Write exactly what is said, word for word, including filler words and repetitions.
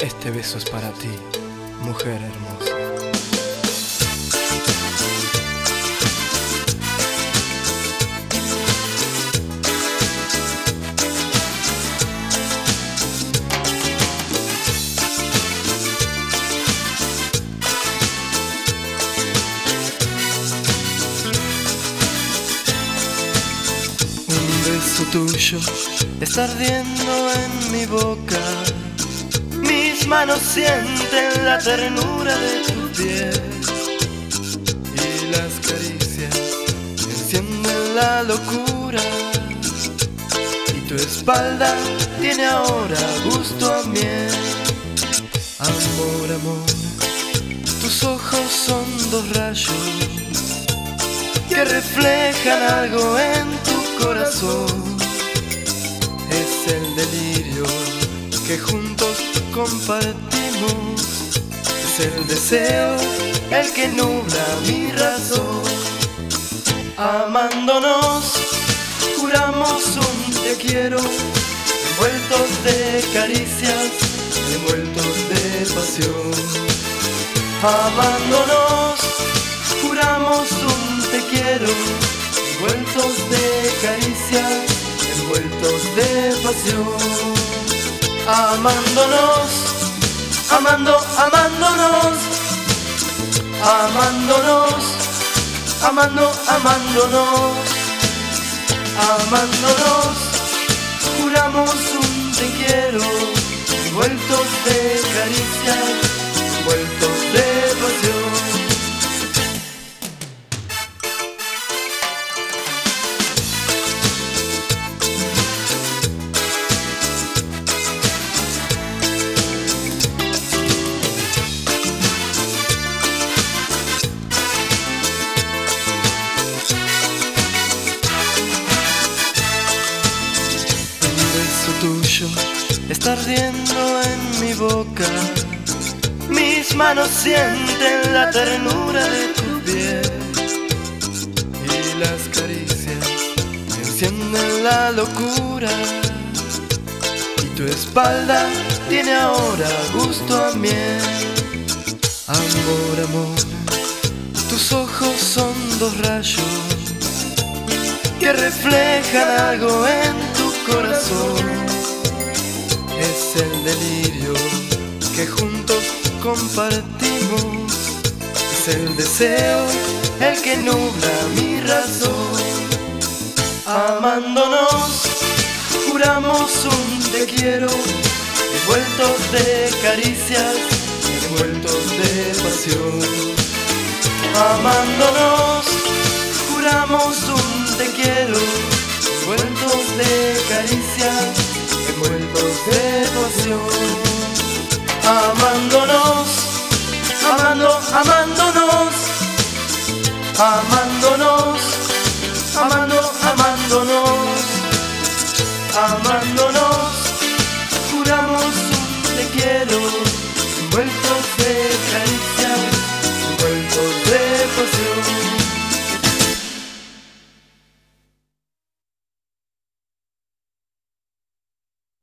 Este beso es para ti, mujer hermosa. Un beso tuyo está ardiendo en mi boca. Mis manos sienten la ternura de tu piel y las caricias encienden la locura. Y tu espalda tiene ahora gusto a miel. Amor, amor, tus ojos son dos rayos que reflejan algo en tu corazón. Es el delirio que juntos compartimos, es el deseo el que nubla mi razón. Amándonos, juramos un te quiero, envueltos de caricias, envueltos de pasión. Amándonos, juramos un te quiero, envueltos de caricias, envueltos de pasión. Amándonos, amando, amándonos, amándonos, amando, amándonos, amándonos, juramos un te quiero, envueltos de caricias, envueltos de pasión. Tuyo está ardiendo en mi boca. Mis manos sienten la ternura de tu piel y las caricias encienden la locura. Y tu espalda tiene ahora gusto a miel. Amor, amor, tus ojos son dos rayos que reflejan algo en tu corazón. Es el delirio que juntos compartimos, es el deseo el que nubla mi razón. Amándonos, juramos un te quiero, envueltos de caricias, envueltos de pasión. Amándonos, juramos un te quiero, envueltos de caricias, envueltos de pasión. Amándonos, amando, amándonos, amándonos, amando, amándonos, amándonos, juramos un te quiero, envueltos